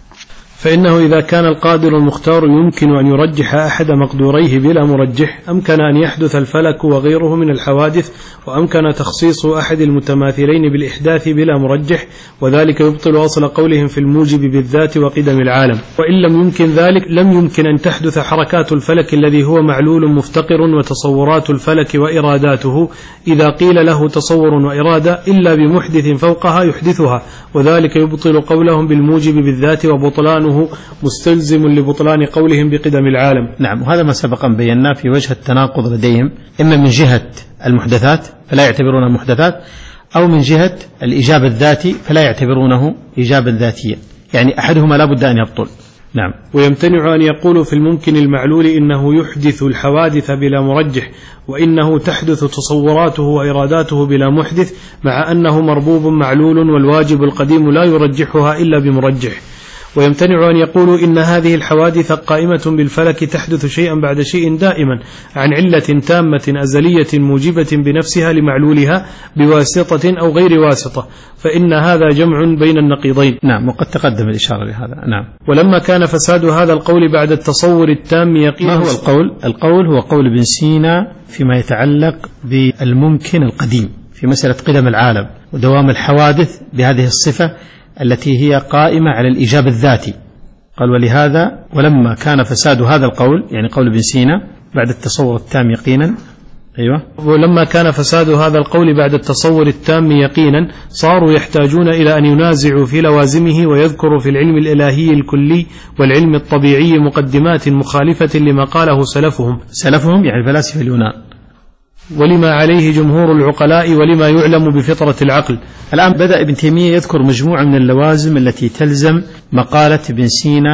فإنه إذا كان القادر المختار يمكن أن يرجح أحد مقدوريه بلا مرجح، أمكن أن يحدث الفلك وغيره من الحوادث، وأمكن تخصيص أحد المتماثلين بالإحداث بلا مرجح، وذلك يبطل أصل قولهم في الموجب بالذات وقدم العالم. وإن لم يمكن ذلك لم يمكن أن تحدث حركات الفلك الذي هو معلول مفتقر وتصورات الفلك وإراداته إذا قيل له تصور وإرادة إلا بمحدث فوقها يحدثها، وذلك يبطل قولهم بالموجب بالذات وبطلانه مستلزم لبطلان قولهم بقدم العالم. نعم. وهذا ما سبق أن بينا في وجه التناقض لديهم، إما من جهة المحدثات فلا يعتبرونه محدثات، أو من جهة الإيجاب الذاتي فلا يعتبرونه إيجابا ذاتيا، يعني أحدهما لا بد أن يبطل. نعم. ويمتنع أن يقولوا في الممكن المعلول إنه يحدث الحوادث بلا مرجح، وإنه تحدث تصوراته وإراداته بلا محدث، مع أنه مربوب معلول والواجب القديم لا يرجحها إلا بمرجح. ويمتنع أن يقولوا إن هذه الحوادث قائمة بالفلك تحدث شيئا بعد شيء دائما عن علة تامة أزلية موجبة بنفسها لمعلولها بواسطة أو غير واسطة، فإن هذا جمع بين النقيضين. نعم. وقد تقدم الإشارة لهذا. نعم. ولما كان فساد هذا القول بعد التصور التام يقينا. ما هو القول؟ القول هو قول ابن سينا فيما يتعلق بالممكن القديم في مسألة قدم العالم ودوام الحوادث بهذه الصفة التي هي قائمة على الإيجاب الذاتي. قال ولهذا ولما كان فساد هذا القول يعني قول ابن سينا بعد التصور التام يقينا. أيوة. ولما كان فساد هذا القول بعد التصور التام يقينا صاروا يحتاجون إلى أن ينازعوا في لوازمه ويذكروا في العلم الإلهي الكلي والعلم الطبيعي مقدمات مخالفة لما قاله سلفهم. سلفهم يعني فلاسفة اليونان، ولما عليه جمهور العقلاء ولما يعلم بفطرة العقل. الآن بدأ ابن تيمية يذكر مجموعة من اللوازم التي تلزم مقالة ابن سينا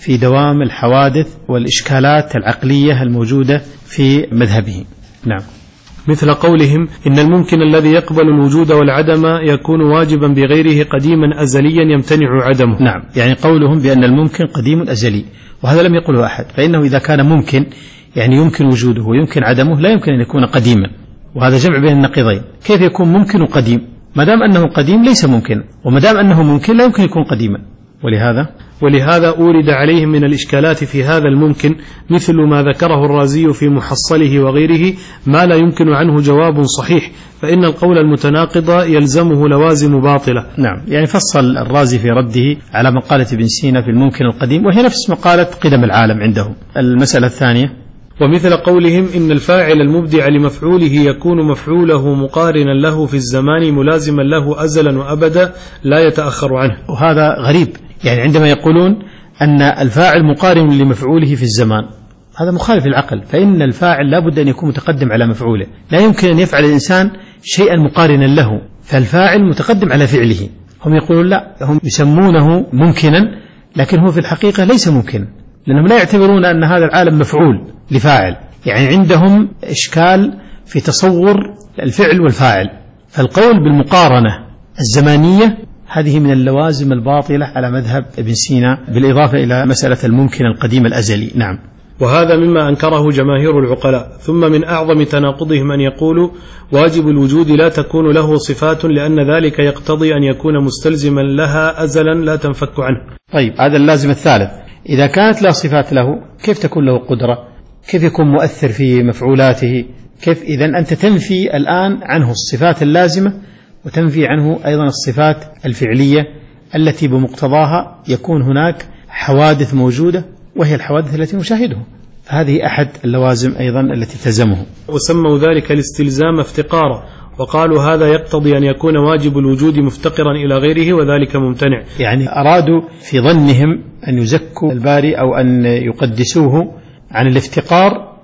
في دوام الحوادث والإشكالات العقلية الموجودة في مذهبه. نعم. مثل قولهم إن الممكن الذي يقبل الوجود والعدم يكون واجبا بغيره قديما أزليا يمتنع عدمه. نعم، يعني قولهم بأن الممكن قديم أزلي، وهذا لم يقله أحد، فإنه إذا كان ممكن يعني يمكن وجوده ويمكن عدمه لا يمكن أن يكون قديما، وهذا جمع بين النقيضين. كيف يكون ممكن وقديم؟ ما دام أنه قديم ليس ممكن، وما دام أنه ممكن لا يمكن يكون قديما. ولهذا ولهذا أورد عليهم من الإشكالات في هذا الممكن مثل ما ذكره الرازي في محصله وغيره ما لا يمكن عنه جواب صحيح، فإن القول المتناقض يلزمه لوازم باطلة. نعم، يعني فصل الرازي في رده على مقالة ابن سينا في الممكن القديم، وهي نفس مقالة قدم العالم عندهم. المسألة الثانية: ومثل قولهم إن الفاعل المبدع لمفعوله يكون مفعوله مقارنا له في الزمان ملازما له أزلا وأبدا لا يتأخر عنه. وهذا غريب، يعني عندما يقولون أن الفاعل مقارن لمفعوله في الزمان، هذا مخالف للعقل، فإن الفاعل لا بد أن يكون متقدم على مفعوله، لا يمكن أن يفعل الإنسان شيئا مقارنا له، فالفاعل متقدم على فعله. هم يقولون لا، هم يسمونه ممكنا، لكن هو في الحقيقة ليس ممكنا، لأنهم لا يعتبرون أن هذا العالم مفعول لفاعل، يعني عندهم إشكال في تصور الفعل والفاعل. فالقول بالمقارنة الزمانية هذه من اللوازم الباطلة على مذهب ابن سينا، بالإضافة إلى مسألة الممكن القديم الأزلي. نعم. وهذا مما أنكره جماهير العقلاء. ثم من أعظم تناقضهم أن يقولوا واجب الوجود لا تكون له صفات لأن ذلك يقتضي أن يكون مستلزما لها أزلا لا تنفك عنه. طيب، هذا اللازم الثالث. إذا كانت لا صفات له كيف تكون له قدرة؟ كيف يكون مؤثر في مفعولاته؟ كيف إذن أنت تنفي الآن عنه الصفات اللازمة وتنفي عنه أيضا الصفات الفعلية التي بمقتضاها يكون هناك حوادث موجودة، وهي الحوادث التي نشاهدها. فهذه أحد اللوازم أيضا التي تلزمه. وسموا ذلك الاستلزام افتقارا، وقالوا هذا يقتضي أن يكون واجب الوجود مفتقرا إلى غيره وذلك ممتنع. يعني أرادوا في ظنهم أن يزكوا الباري أو أن يقدسوه عن الافتقار،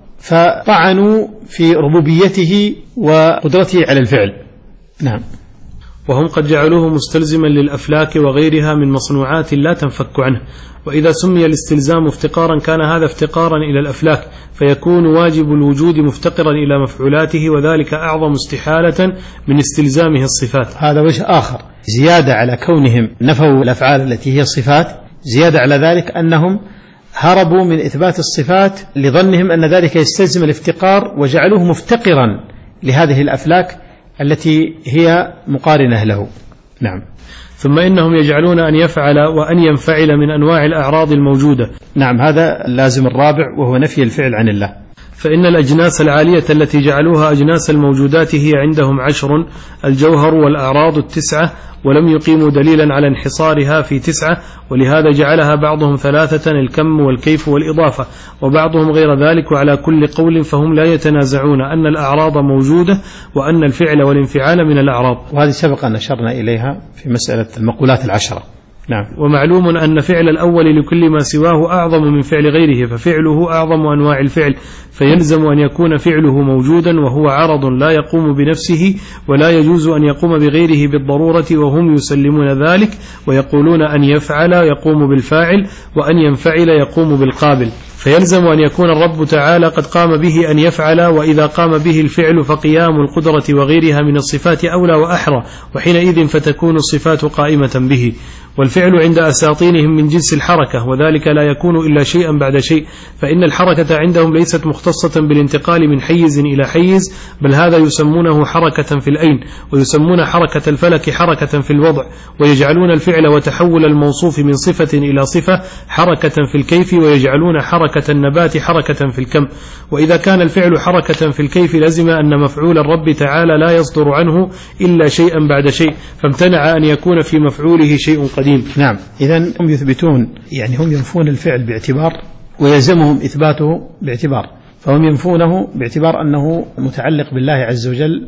فطعنوا في ربوبيته وقدرته على الفعل. نعم. وهم قد جعلوه مستلزما للأفلاك وغيرها من مصنوعات لا تنفك عنه، وإذا سمي الاستلزام افتقارا كان هذا افتقارا إلى الأفلاك، فيكون واجب الوجود مفتقرا إلى مفعولاته، وذلك أعظم استحالة من استلزامه الصفات. هذا وجه آخر زيادة على كونهم نفوا الأفعال التي هي الصفات، زيادة على ذلك أنهم هربوا من إثبات الصفات لظنهم أن ذلك يستلزم الافتقار، وجعلوه مفتقرا لهذه الأفلاك التي هي مقارنة له. نعم. ثم إنهم يجعلون أن يفعل وأن ينفعل من أنواع الأعراض الموجودة. نعم، هذا اللازم الرابع، وهو نفي الفعل عن الله. فإن الأجناس العالية التي جعلوها أجناس الموجودات هي عندهم عشر: الجوهر والأعراض التسعة، ولم يقيموا دليلا على انحصارها في تسعة، ولهذا جعلها بعضهم ثلاثة: الكم والكيف والإضافة، وبعضهم غير ذلك. وعلى كل قول فهم لا يتنازعون أن الأعراض موجودة وأن الفعل والانفعال من الأعراض. وهذه سبق أن أشرنا إليها في مسألة المقولات العشرة. نعم. ومعلوم أن فعل الأول لكل ما سواه أعظم من فعل غيره، ففعله أعظم أنواع الفعل، فيلزم أن يكون فعله موجودا وهو عرض لا يقوم بنفسه، ولا يجوز أن يقوم بغيره بالضرورة، وهم يسلمون ذلك ويقولون أن يفعل يقوم بالفاعل، وأن ينفعل يقوم بالقابل. فيلزم أن يكون الرب تعالى قد قام به أن يفعل، وإذا قام به الفعل فقيام القدرة وغيرها من الصفات أولى وأحرى، وحينئذ فتكون الصفات قائمة به. والفعل عند أساطينهم من جنس الحركة، وذلك لا يكون إلا شيئا بعد شيء، فإن الحركة عندهم ليست مختصة بالانتقال من حيز إلى حيز، بل هذا يسمونه حركة في الأين، ويسمون حركة الفلك حركة في الوضع، ويجعلون الفعل وتحول الموصوف من صفة إلى صفة حركة في الكيف، ويجعلون حركة النبات حركة في الكم. وإذا كان الفعل حركة في الكيف لزم أن مفعول الرب تعالى لا يصدر عنه إلا شيئا بعد شيء، فامتنع أن يكون في مفعوله شيء قديم. نعم. إذن هم يثبتون، يعني هم ينفون الفعل باعتبار ويلزمهم إثباته باعتبار، فهم ينفونه باعتبار أنه متعلق بالله عز وجل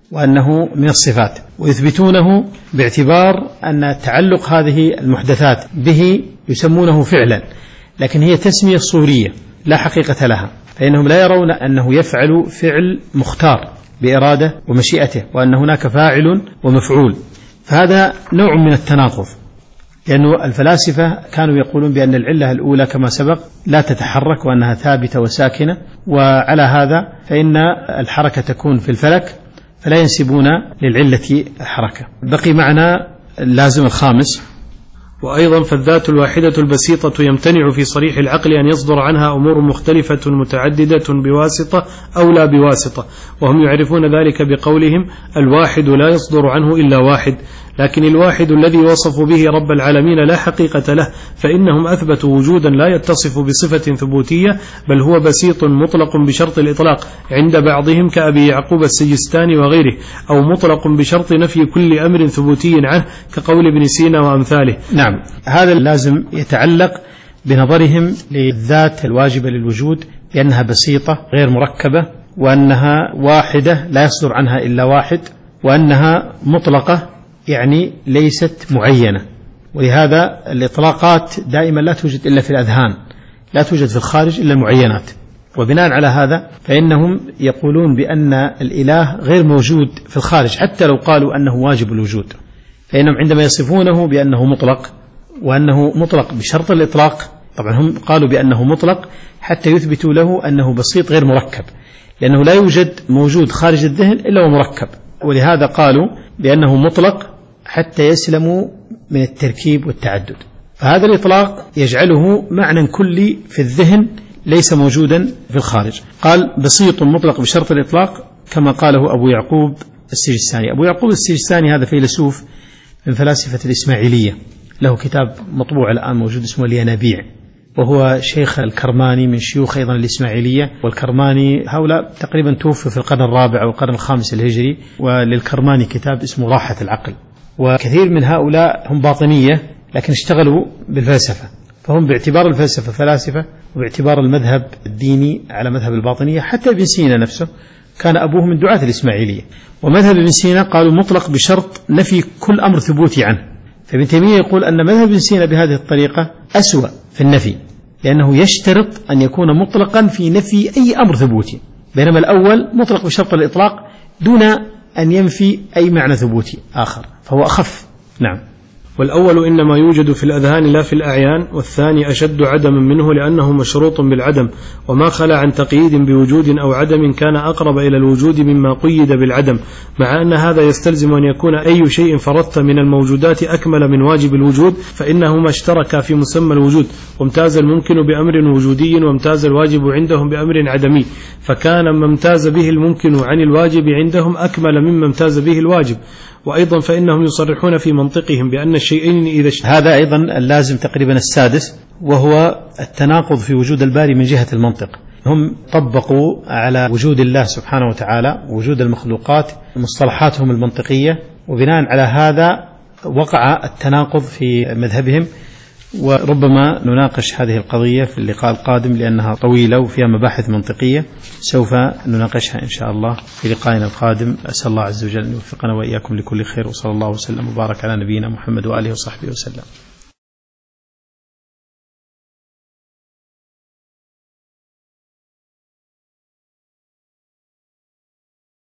وأنه من الصفات، ويثبتونه باعتبار أن تعلق هذه المحدثات به يسمونه فعلا، لكن هي تسمية صورية لا حقيقة لها، فإنهم لا يرون أنه يفعل فعل مختار بإرادة ومشيئته، وأن هناك فاعل ومفعول، فهذا نوع من التناقض. لأنه الفلاسفة كانوا يقولون بأن العلة الأولى كما سبق لا تتحرك وأنها ثابتة وساكنة، وعلى هذا فإن الحركة تكون في الفلك فلا ينسبون للعلة حركة. بقي معنا اللازم الخامس. وأيضا فالذات الواحدة البسيطة يمتنع في صريح العقل أن يصدر عنها أمور مختلفة متعددة بواسطة أو لا بواسطة، وهم يعرفون ذلك بقولهم الواحد لا يصدر عنه إلا واحد، لكن الواحد الذي وصفوا به رب العالمين لا حقيقة له، فإنهم أثبتوا وجودا لا يتصف بصفة ثبوتية، بل هو بسيط مطلق بشرط الإطلاق عند بعضهم كأبي يعقوب السجستاني وغيره، أو مطلق بشرط نفي كل أمر ثبوتي عنه كقول ابن سينا وأمثاله. نعم، هذا لازم يتعلق بنظرهم للذات الواجبة للوجود بأنها بسيطة غير مركبة، وأنها واحدة لا يصدر عنها إلا واحد، وأنها مطلقة يعني ليست معينة. ولهذا الإطلاقات دائما لا توجد إلا في الأذهان، لا توجد في الخارج إلا المعينات. وبناء على هذا فإنهم يقولون بأن الإله غير موجود في الخارج حتى لو قالوا أنه واجب الوجود، فإنهم عندما يصفونه بأنه مطلق وأنه مطلق بشرط الإطلاق، طبعا هم قالوا بأنه مطلق حتى يثبتوا له أنه بسيط غير مركب، لأنه لا يوجد موجود خارج الذهن إلا ومركب، ولهذا قالوا بأنه مطلق حتى يسلموا من التركيب والتعدد. فهذا الإطلاق يجعله معنى كلي في الذهن ليس موجودا في الخارج. قال بسيط مطلق بشرط الإطلاق كما قاله أبو يعقوب السجستاني. أبو يعقوب السجستاني هذا فيلسوف من فلاسفة الإسماعيلية، له كتاب مطبوع الآن موجود اسمه الينابيع، وهو شيخ الكرماني من شيوخ أيضا الإسماعيلية. والكرماني هؤلاء تقريبا توفوا في القرن الرابع أو القرن الخامس الهجري، وللكرماني كتاب اسمه راحة العقل. وكثير من هؤلاء هم باطنية لكن اشتغلوا بالفلسفة، فهم باعتبار الفلسفة فلاسفة، وباعتبار المذهب الديني على مذهب الباطنية. حتى ابن سينا نفسه كان أبوه من دعاة الإسماعيلية، ومذهب ابن سينا قالوا مطلق بشرط نفي كل أمر ثبوتي عنه. فابن تيمية يقول أن مذهب ابن سينا بهذه الطريقة أسوأ في النفي، لأنه يشترط أن يكون مطلقا في نفي أي أمر ثبوتي، بينما الأول مطلق بشرط الإطلاق دون أن ينفي أي معنى ثبوتي آخر، فهو أخف. نعم. والأول إنما يوجد في الأذهان لا في الأعيان، والثاني أشد عدما منه لأنه مشروط بالعدم، وما خلا عن تقييد بوجود أو عدم كان أقرب إلى الوجود مما قيد بالعدم، مع أن هذا يستلزم أن يكون أي شيء فرضت من الموجودات أكمل من واجب الوجود، فإنهما اشتركا في مسمى الوجود، وامتاز الممكن بأمر وجودي وامتاز الواجب عندهم بأمر عدمي، فكان ما امتاز به الممكن عن الواجب عندهم أكمل مما امتاز به الواجب. وأيضا فإنهم يصرحون في منطقهم بأن الشيئين إذا اشتركا. هذا أيضا اللازم تقريبا السادس، وهو التناقض في وجود الباري من جهة المنطق. هم طبقوا على وجود الله سبحانه وتعالى وجود المخلوقات مصطلحاتهم المنطقية، وبناء على هذا وقع التناقض في مذهبهم. وربما نناقش هذه القضية في اللقاء القادم لأنها طويلة وفيها مباحث منطقية، سوف نناقشها إن شاء الله في لقائنا القادم. أسأل الله عز وجل أن يوفقنا وإياكم لكل خير، وصلى الله وسلم وبارك على نبينا محمد وآله وصحبه وسلم.